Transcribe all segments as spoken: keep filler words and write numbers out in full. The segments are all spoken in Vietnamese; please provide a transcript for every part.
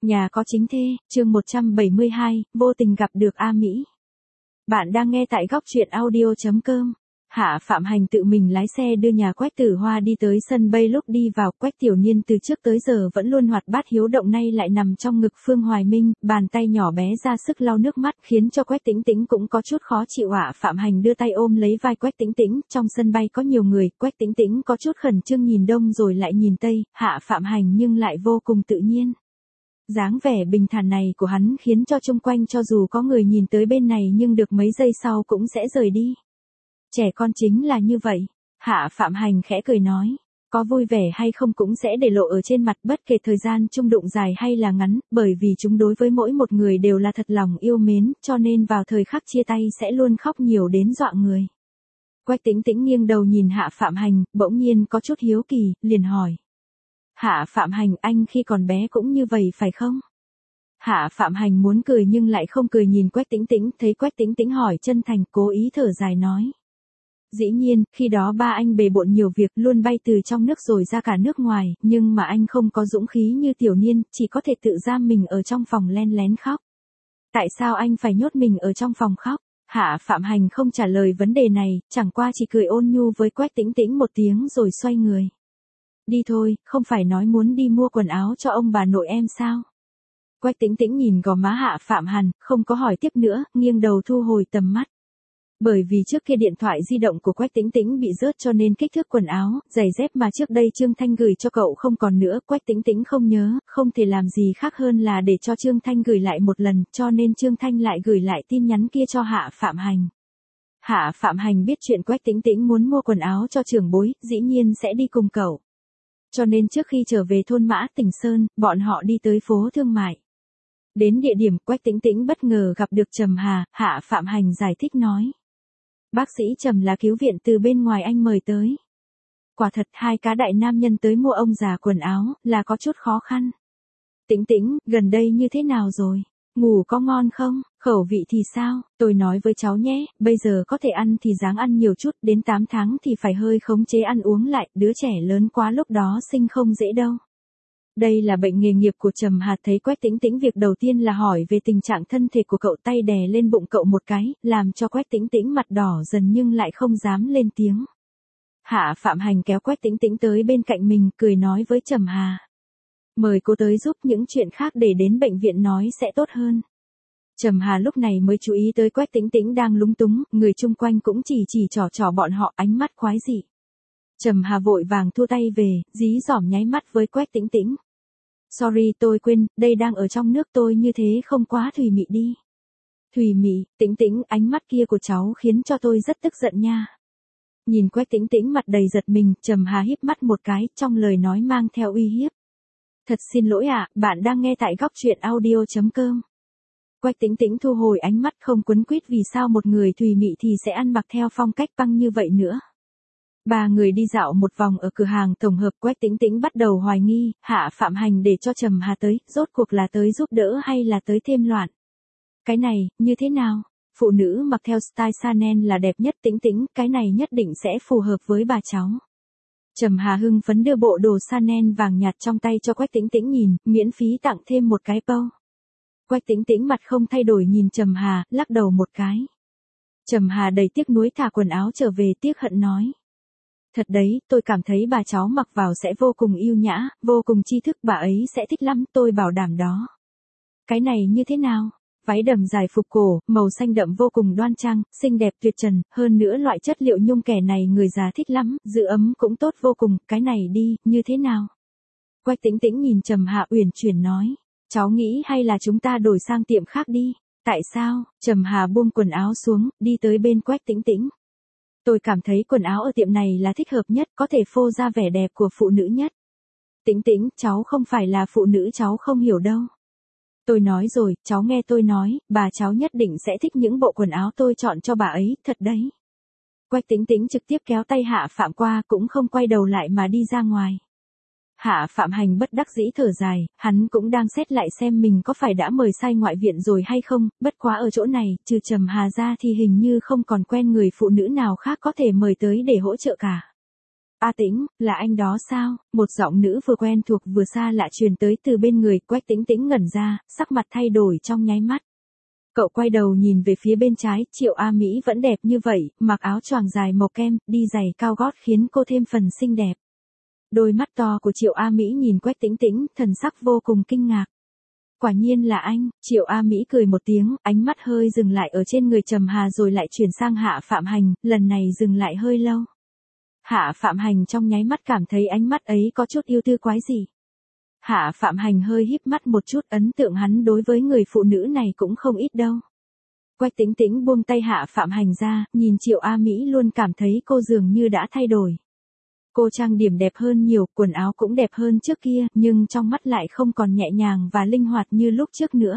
Nhà có chính thê, chương một trăm bảy mươi hai, vô tình gặp được A Mỹ. Bạn đang nghe tại góc truyện audio chấm com. Hạ Phạm Hành tự mình lái xe đưa nhà Quách Tử Hoa đi tới sân bay. Lúc đi vào, Quách Tiểu Niên từ trước tới giờ vẫn luôn hoạt bát hiếu động nay lại nằm trong ngực Phương Hoài Minh, bàn tay nhỏ bé ra sức lau nước mắt khiến cho Quách Tĩnh Tĩnh cũng có chút khó chịu. Hạ Phạm Hành đưa tay ôm lấy vai Quách Tĩnh Tĩnh, trong sân bay có nhiều người, Quách Tĩnh Tĩnh có chút khẩn trương nhìn đông rồi lại nhìn tây, Hạ Phạm Hành nhưng lại vô cùng tự nhiên. Dáng vẻ bình thản này của hắn khiến cho chung quanh cho dù có người nhìn tới bên này nhưng được mấy giây sau cũng sẽ rời đi. Trẻ con chính là như vậy, Hạ Phạm Hành khẽ cười nói, có vui vẻ hay không cũng sẽ để lộ ở trên mặt bất kể thời gian chung đụng dài hay là ngắn, bởi vì chúng đối với mỗi một người đều là thật lòng yêu mến, cho nên vào thời khắc chia tay sẽ luôn khóc nhiều đến dọa người. Quách Tĩnh Tĩnh nghiêng đầu nhìn Hạ Phạm Hành, bỗng nhiên có chút hiếu kỳ, liền hỏi. Hạ Phạm Hành, anh khi còn bé cũng như vậy phải không? Hạ Phạm Hành muốn cười nhưng lại không cười nhìn Quách Tĩnh Tĩnh, thấy Quách Tĩnh Tĩnh hỏi chân thành, cố ý thở dài nói. Dĩ nhiên, khi đó ba anh bề bộn nhiều việc, luôn bay từ trong nước rồi ra cả nước ngoài, nhưng mà anh không có dũng khí như Tiểu Niên, chỉ có thể tự giam mình ở trong phòng len lén khóc. Tại sao anh phải nhốt mình ở trong phòng khóc? Hạ Phạm Hành không trả lời vấn đề này, chẳng qua chỉ cười ôn nhu với Quách Tĩnh Tĩnh một tiếng rồi xoay người. Đi thôi, không phải nói muốn đi mua quần áo cho ông bà nội em sao? Quách Tĩnh Tĩnh nhìn gò má Hạ Phạm Hành, không có hỏi tiếp nữa, nghiêng đầu thu hồi tầm mắt. Bởi vì trước kia điện thoại di động của Quách Tĩnh Tĩnh bị rớt cho nên kích thước quần áo, giày dép mà trước đây Trương Thanh gửi cho cậu không còn nữa, Quách Tĩnh Tĩnh không nhớ, không thể làm gì khác hơn là để cho Trương Thanh gửi lại một lần, cho nên Trương Thanh lại gửi lại tin nhắn kia cho Hạ Phạm Hành. Hạ Phạm Hành biết chuyện Quách Tĩnh Tĩnh muốn mua quần áo cho trưởng bối, dĩ nhiên sẽ đi cùng cậu. Cho nên trước khi trở về thôn Mã Tỉnh Sơn, bọn họ đi tới phố thương mại. Đến địa điểm, Quách Tĩnh Tĩnh bất ngờ gặp được Trầm Hà, Hạ Phạm Hành giải thích nói. Bác sĩ Trầm là cứu viện từ bên ngoài anh mời tới. Quả thật hai cá đại nam nhân tới mua ông già quần áo, là có chút khó khăn. Tĩnh Tĩnh, gần đây như thế nào rồi? Ngủ có ngon không? Khẩu vị thì sao? Tôi nói với cháu nhé, bây giờ có thể ăn thì ráng ăn nhiều chút, đến tám tháng thì phải hơi khống chế ăn uống lại, đứa trẻ lớn quá lúc đó sinh không dễ đâu. Đây là bệnh nghề nghiệp của Trầm Hà. Thấy Quách Tĩnh Tĩnh việc đầu tiên là hỏi về tình trạng thân thể của cậu, tay đè lên bụng cậu một cái, làm cho Quách Tĩnh Tĩnh mặt đỏ dần nhưng lại không dám lên tiếng. Hạ Phạm Hành kéo Quách Tĩnh Tĩnh tới bên cạnh mình, cười nói với Trầm Hà. Mời cô tới giúp, những chuyện khác để đến bệnh viện nói sẽ tốt hơn. Trầm Hà lúc này mới chú ý tới Quách Tĩnh Tĩnh đang lúng túng, người chung quanh cũng chỉ chỉ trò trò bọn họ, ánh mắt quái dị. Trầm Hà vội vàng thu tay về, dí dỏm nháy mắt với Quách Tĩnh Tĩnh. Sorry, tôi quên, đây đang ở trong nước, tôi như thế không quá thùy mị đi. Thùy mị? Tĩnh Tĩnh, ánh mắt kia của cháu khiến cho tôi rất tức giận nha. Nhìn Quách Tĩnh Tĩnh mặt đầy giật mình, Trầm Hà híp mắt một cái, trong lời nói mang theo uy hiếp. Thật xin lỗi ạ, à, bạn đang nghe tại góc truyện audio chấm com. Quách Tĩnh Tĩnh thu hồi ánh mắt không quấn quýt, vì sao một người thùy mị thì sẽ ăn mặc theo phong cách băng như vậy nữa. Ba người đi dạo một vòng ở cửa hàng tổng hợp, Quách Tĩnh Tĩnh bắt đầu hoài nghi, Hạ Phạm Hành để cho Trầm Hà tới, rốt cuộc là tới giúp đỡ hay là tới thêm loạn. Cái này, như thế nào? Phụ nữ mặc theo style Chanel là đẹp nhất. Tĩnh Tĩnh, cái này nhất định sẽ phù hợp với bà cháu. Trầm Hà hưng phấn đưa bộ đồ Chanel vàng nhạt trong tay cho Quách Tĩnh Tĩnh nhìn, miễn phí tặng thêm một cái bow. Quách Tĩnh Tĩnh mặt không thay đổi nhìn Trầm Hà, lắc đầu một cái. Trầm Hà đầy tiếc nuối thả quần áo trở về, tiếc hận nói. Thật đấy, tôi cảm thấy bà cháu mặc vào sẽ vô cùng yêu nhã, vô cùng tri thức, bà ấy sẽ thích lắm, tôi bảo đảm đó. Cái này như thế nào? Váy đầm dài phục cổ, màu xanh đậm vô cùng đoan trang, xinh đẹp tuyệt trần, hơn nữa loại chất liệu nhung kẻ này người già thích lắm, giữ ấm cũng tốt vô cùng, cái này đi, như thế nào? Quách Tĩnh Tĩnh nhìn Trầm Hà uyển chuyển nói, cháu nghĩ hay là chúng ta đổi sang tiệm khác đi. Tại sao? Trầm Hà buông quần áo xuống, đi tới bên Quách Tĩnh Tĩnh. Tôi cảm thấy quần áo ở tiệm này là thích hợp nhất, có thể phô ra vẻ đẹp của phụ nữ nhất. Tĩnh Tĩnh, cháu không phải là phụ nữ, cháu không hiểu đâu. Tôi nói rồi, cháu nghe tôi nói, bà cháu nhất định sẽ thích những bộ quần áo tôi chọn cho bà ấy, thật đấy. Quách Tĩnh Tĩnh trực tiếp kéo tay Hạ Phạm qua, cũng không quay đầu lại mà đi ra ngoài. Hạ Phạm Hành bất đắc dĩ thở dài, hắn cũng đang xét lại xem mình có phải đã mời sai ngoại viện rồi hay không, bất quá ở chỗ này, trừ Trầm Hà ra thì hình như không còn quen người phụ nữ nào khác có thể mời tới để hỗ trợ cả. A Tĩnh, là anh đó sao? Một giọng nữ vừa quen thuộc vừa xa lạ truyền tới từ bên người. Quách Tĩnh Tĩnh ngẩn ra, sắc mặt thay đổi trong nháy mắt. Cậu quay đầu nhìn về phía bên trái, Triệu A Mỹ vẫn đẹp như vậy, mặc áo choàng dài màu kem, đi giày cao gót khiến cô thêm phần xinh đẹp. Đôi mắt to của Triệu A Mỹ nhìn Quách Tĩnh Tĩnh, thần sắc vô cùng kinh ngạc. Quả nhiên là anh, Triệu A Mỹ cười một tiếng, ánh mắt hơi dừng lại ở trên người Trầm Hà rồi lại chuyển sang Hạ Phạm Hành, lần này dừng lại hơi lâu. Hạ Phạm Hành trong nháy mắt cảm thấy ánh mắt ấy có chút yêu tư quái gì. Hạ Phạm Hành hơi híp mắt một chút, ấn tượng hắn đối với người phụ nữ này cũng không ít đâu. Quách Tĩnh Tĩnh buông tay Hạ Phạm Hành ra, nhìn Triệu A Mỹ luôn cảm thấy cô dường như đã thay đổi. Cô trang điểm đẹp hơn nhiều, quần áo cũng đẹp hơn trước kia, nhưng trong mắt lại không còn nhẹ nhàng và linh hoạt như lúc trước nữa.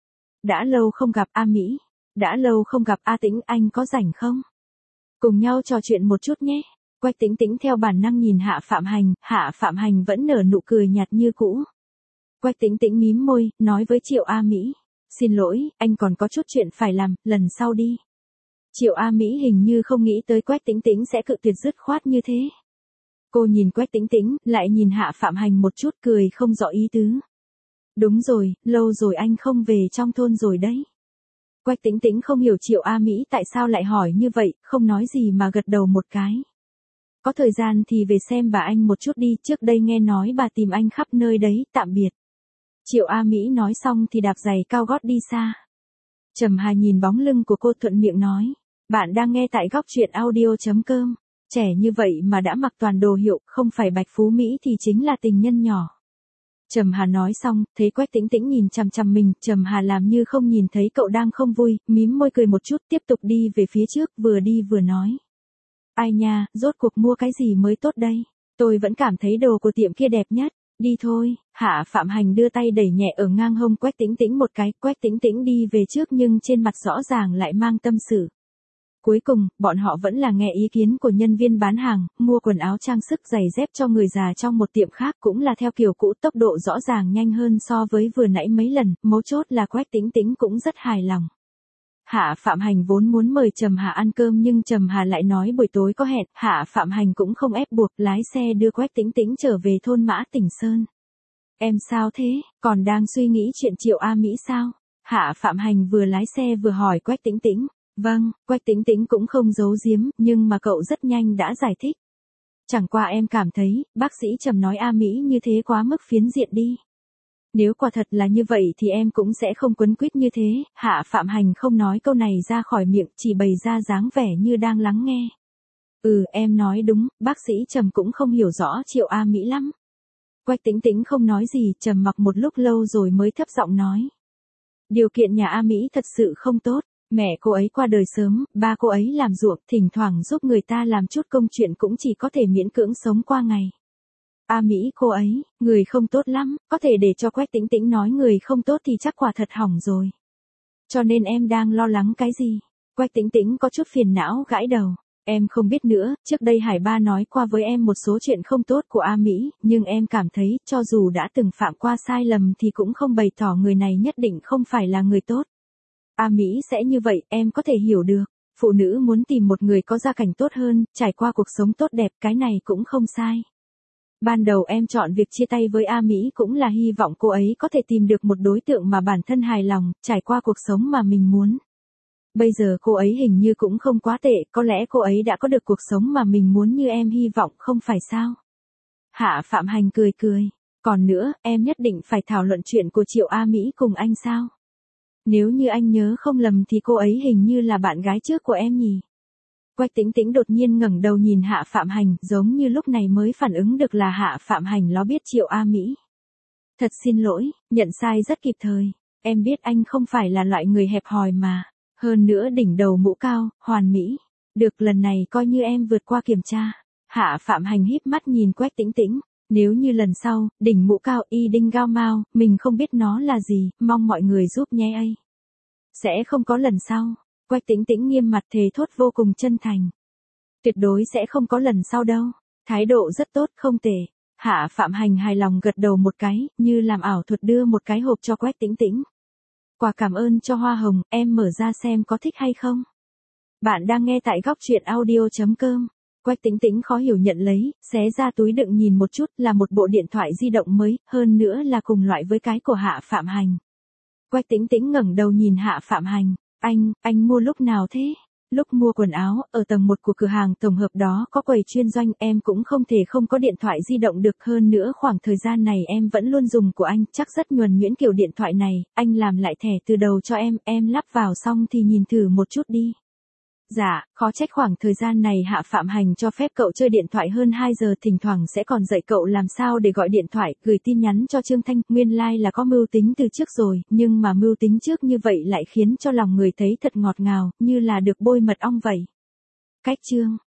Đã lâu không gặp A Mỹ, đã lâu không gặp A Tĩnh, anh có rảnh không? Cùng nhau trò chuyện một chút nhé. Quách Tĩnh Tĩnh theo bản năng nhìn Hạ Phạm Hành, Hạ Phạm Hành vẫn nở nụ cười nhạt như cũ. Quách Tĩnh Tĩnh mím môi, nói với Triệu A Mỹ, xin lỗi, anh còn có chút chuyện phải làm, lần sau đi. Triệu A Mỹ hình như không nghĩ tới Quách Tĩnh Tĩnh sẽ cự tuyệt dứt khoát như thế. Cô nhìn Quách Tĩnh Tĩnh, lại nhìn Hạ Phạm Hành một chút, cười không rõ ý tứ. Đúng rồi, lâu rồi anh không về trong thôn rồi đấy. Quách Tĩnh Tĩnh không hiểu Triệu A Mỹ tại sao lại hỏi như vậy, không nói gì mà gật đầu một cái. Có thời gian thì về xem bà anh một chút đi, trước đây nghe nói bà tìm anh khắp nơi đấy, tạm biệt. Triệu A Mỹ nói xong thì đạp giày cao gót đi xa. Trầm Hà nhìn bóng lưng của cô thuận miệng nói, bạn đang nghe tại góc truyện audio chấm com. Trẻ như vậy mà đã mặc toàn đồ hiệu, không phải Bạch Phú Mỹ thì chính là tình nhân nhỏ. Trầm Hà nói xong, thấy Quách Tĩnh Tĩnh nhìn chằm chằm mình, Trầm Hà làm như không nhìn thấy cậu đang không vui, mím môi cười một chút, tiếp tục đi về phía trước, vừa đi vừa nói. Ai nha, rốt cuộc mua cái gì mới tốt đây? Tôi vẫn cảm thấy đồ của tiệm kia đẹp nhất. Đi thôi. Hạ Phạm Hành đưa tay đẩy nhẹ ở ngang hông Quách Tĩnh Tĩnh một cái, Quách Tĩnh Tĩnh đi về trước nhưng trên mặt rõ ràng lại mang tâm sự. Cuối cùng, bọn họ vẫn là nghe ý kiến của nhân viên bán hàng, mua quần áo trang sức giày dép cho người già trong một tiệm khác cũng là theo kiểu cũ, tốc độ rõ ràng nhanh hơn so với vừa nãy mấy lần, mấu chốt là Quách Tĩnh Tĩnh cũng rất hài lòng. Hạ Phạm Hành vốn muốn mời Trầm Hà ăn cơm nhưng Trầm Hà lại nói buổi tối có hẹn, Hạ Phạm Hành cũng không ép buộc, lái xe đưa Quách Tĩnh Tĩnh trở về thôn Mã Tỉnh Sơn. Em sao thế, còn đang suy nghĩ chuyện Triệu A Mỹ sao? Hạ Phạm Hành vừa lái xe vừa hỏi Quách Tĩnh Tĩnh. Vâng, Quách Tĩnh Tĩnh cũng không giấu giếm, nhưng mà cậu rất nhanh đã giải thích. Chẳng qua em cảm thấy, bác sĩ Trầm nói A Mỹ như thế quá mức phiến diện đi. Nếu quả thật là như vậy thì em cũng sẽ không quấn quýt như thế. Hạ Phạm Hành không nói câu này ra khỏi miệng, chỉ bày ra dáng vẻ như đang lắng nghe. Ừ, em nói đúng, bác sĩ Trầm cũng không hiểu rõ Triệu A Mỹ lắm. Quách Tĩnh Tĩnh không nói gì, trầm mặc một lúc lâu rồi mới thấp giọng nói. Điều kiện nhà A Mỹ thật sự không tốt. Mẹ cô ấy qua đời sớm, ba cô ấy làm ruộng, thỉnh thoảng giúp người ta làm chút công chuyện cũng chỉ có thể miễn cưỡng sống qua ngày. A Mỹ cô ấy, người không tốt lắm, có thể để cho Quách Tĩnh Tĩnh nói người không tốt thì chắc quả thật hỏng rồi. Cho nên em đang lo lắng cái gì? Quách Tĩnh Tĩnh có chút phiền não gãi đầu. Em không biết nữa, trước đây Hải Ba nói qua với em một số chuyện không tốt của A Mỹ, nhưng em cảm thấy, cho dù đã từng phạm qua sai lầm thì cũng không bày tỏ người này nhất định không phải là người tốt. A Mỹ sẽ như vậy, em có thể hiểu được. Phụ nữ muốn tìm một người có gia cảnh tốt hơn, trải qua cuộc sống tốt đẹp, cái này cũng không sai. Ban đầu em chọn việc chia tay với A Mỹ cũng là hy vọng cô ấy có thể tìm được một đối tượng mà bản thân hài lòng, trải qua cuộc sống mà mình muốn. Bây giờ cô ấy hình như cũng không quá tệ, có lẽ cô ấy đã có được cuộc sống mà mình muốn như em hy vọng, không phải sao? Hạ Phạm Hành cười cười. Còn nữa, em nhất định phải thảo luận chuyện của Triệu A Mỹ cùng anh sao? Nếu như anh nhớ không lầm thì cô ấy hình như là bạn gái trước của em nhỉ? Quách Tĩnh Tĩnh đột nhiên ngẩng đầu nhìn Hạ Phạm Hành, giống như lúc này mới phản ứng được là Hạ Phạm Hành nó biết Triệu A Mỹ. Thật xin lỗi, nhận sai rất kịp thời. Em biết anh không phải là loại người hẹp hòi mà. Hơn nữa đỉnh đầu mũ cao, hoàn mỹ. Được, lần này coi như em vượt qua kiểm tra. Hạ Phạm Hành híp mắt nhìn Quách Tĩnh Tĩnh. Nếu như lần sau, đỉnh mũ cao y đinh gao mao, mình không biết nó là gì, mong mọi người giúp nhé ấy. Sẽ không có lần sau. Quách Tĩnh Tĩnh nghiêm mặt thề thốt vô cùng chân thành. Tuyệt đối sẽ không có lần sau đâu. Thái độ rất tốt, không tệ. Hạ Phạm Hành hài lòng gật đầu một cái, như làm ảo thuật đưa một cái hộp cho Quách Tĩnh Tĩnh. Quà cảm ơn cho hoa hồng, em mở ra xem có thích hay không. Bạn đang nghe tại góc truyện audio chấm com. Quách Tĩnh Tĩnh khó hiểu nhận lấy, xé ra túi đựng nhìn một chút là một bộ điện thoại di động mới, hơn nữa là cùng loại với cái của Hạ Phạm Hành. Quách Tĩnh Tĩnh ngẩng đầu nhìn Hạ Phạm Hành, anh, anh mua lúc nào thế? Lúc mua quần áo, ở tầng một của cửa hàng tổng hợp đó có quầy chuyên doanh, em cũng không thể không có điện thoại di động được, hơn nữa khoảng thời gian này em vẫn luôn dùng của anh, chắc rất nhuần nhuyễn kiểu điện thoại này, anh làm lại thẻ từ đầu cho em, em lắp vào xong thì nhìn thử một chút đi. Dạ, khó trách khoảng thời gian này Hạ Phạm Hành cho phép cậu chơi điện thoại hơn hai giờ, thỉnh thoảng sẽ còn dạy cậu làm sao để gọi điện thoại, gửi tin nhắn cho Trương Thanh, nguyên lai like là có mưu tính từ trước rồi, nhưng mà mưu tính trước như vậy lại khiến cho lòng người thấy thật ngọt ngào, như là được bôi mật ong vậy. Cách chương